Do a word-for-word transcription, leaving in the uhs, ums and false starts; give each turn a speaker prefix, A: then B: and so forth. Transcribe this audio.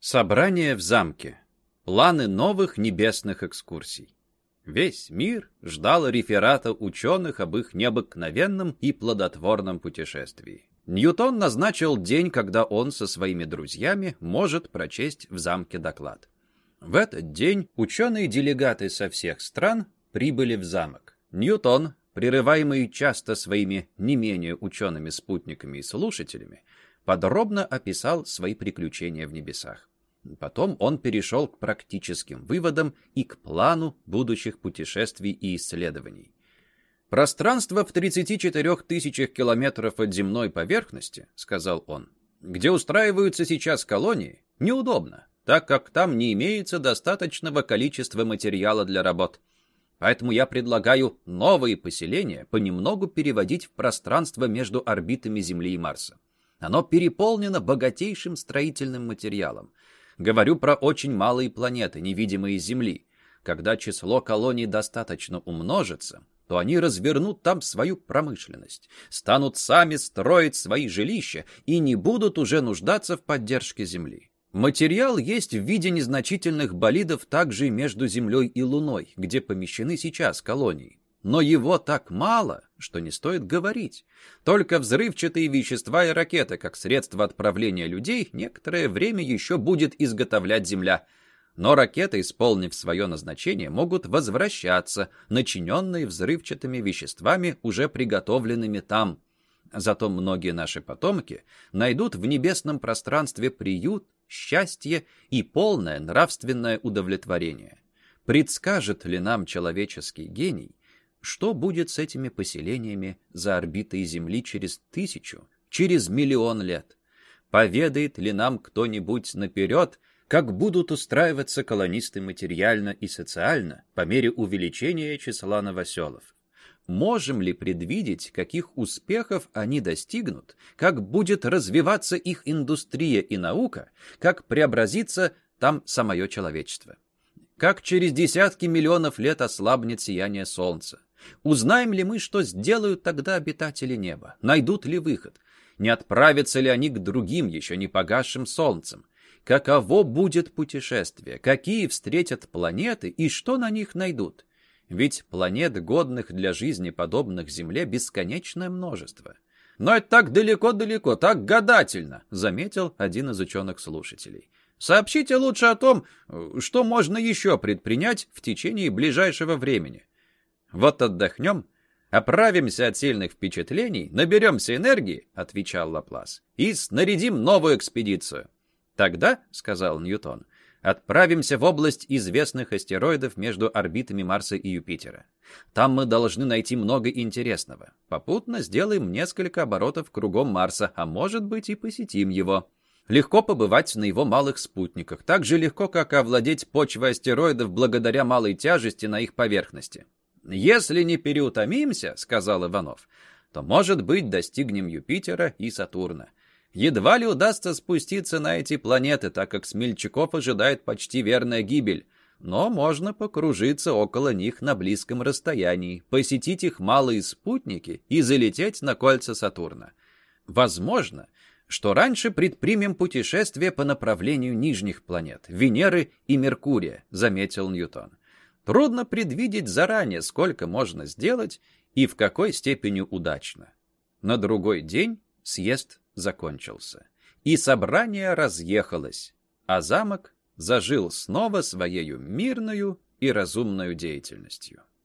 A: Собрание в замке. Планы новых небесных экскурсий. Весь мир ждал реферата ученых об их необыкновенном и плодотворном путешествии. Ньютон назначил день, когда он со своими друзьями может прочесть в замке доклад. В этот день ученые-делегаты со всех стран прибыли в замок. Ньютон, прерываемый часто своими не менее учеными спутниками и слушателями, подробно описал свои приключения в небесах. Потом он перешел к практическим выводам и к плану будущих путешествий и исследований. «Пространство в тридцати четырёх тысячах километров от земной поверхности, — сказал он, — где устраиваются сейчас колонии, неудобно, так как там не имеется достаточного количества материала для работ. Поэтому я предлагаю новые поселения понемногу переводить в пространство между орбитами Земли и Марса. Оно переполнено богатейшим строительным материалом. Говорю про очень малые планеты, невидимые с Земли. Когда число колоний достаточно умножится, то они развернут там свою промышленность, станут сами строить свои жилища и не будут уже нуждаться в поддержке Земли. Материал есть в виде незначительных болидов также и между Землей и Луной, где помещены сейчас колонии. Но его так мало, что не стоит говорить. Только взрывчатые вещества и ракеты, как средство отправления людей, некоторое время еще будет изготовлять Земля. Но ракеты, исполнив свое назначение, могут возвращаться, начиненные взрывчатыми веществами, уже приготовленными там. Зато многие наши потомки найдут в небесном пространстве приют, счастье и полное нравственное удовлетворение. Предскажет ли нам человеческий гений, что будет с этими поселениями за орбитой Земли через тысячу, через миллион лет? Поведает ли нам кто-нибудь наперед, как будут устраиваться колонисты материально и социально по мере увеличения числа новоселов? Можем ли предвидеть, каких успехов они достигнут, как будет развиваться их индустрия и наука, как преобразится там самое человечество? Как через десятки миллионов лет ослабнет сияние Солнца? Узнаем ли мы, что сделают тогда обитатели неба? Найдут ли выход? Не отправятся ли они к другим, еще не погасшим солнцам? Каково будет путешествие? Какие встретят планеты и что на них найдут? Ведь планет, годных для жизни, подобных Земле, бесконечное множество. Но это так далеко-далеко, так гадательно, заметил один из ученых-слушателей. Сообщите лучше о том, что можно еще предпринять в течение ближайшего времени. Вот отдохнем, оправимся от сильных впечатлений, наберемся энергии, отвечал Лаплас, и снарядим новую экспедицию. Тогда, сказал Ньютон, отправимся в область известных астероидов между орбитами Марса и Юпитера. Там мы должны найти много интересного. Попутно сделаем несколько оборотов кругом Марса, а может быть и посетим его. Легко побывать на его малых спутниках, так же легко, как овладеть почвой астероидов благодаря малой тяжести на их поверхности. «Если не переутомимся, — сказал Иванов, — то, может быть, достигнем Юпитера и Сатурна. Едва ли удастся спуститься на эти планеты, так как смельчаков ожидает почти верная гибель. Но можно покружиться около них на близком расстоянии, посетить их малые спутники и залететь на кольца Сатурна. Возможно, что раньше предпримем путешествие по направлению нижних планет, Венеры и Меркурия, заметил Ньютон. Трудно предвидеть заранее, сколько можно сделать и в какой степени удачно. На другой день съезд закончился, и собрание разъехалось, а замок зажил снова своею мирною и разумною деятельностью.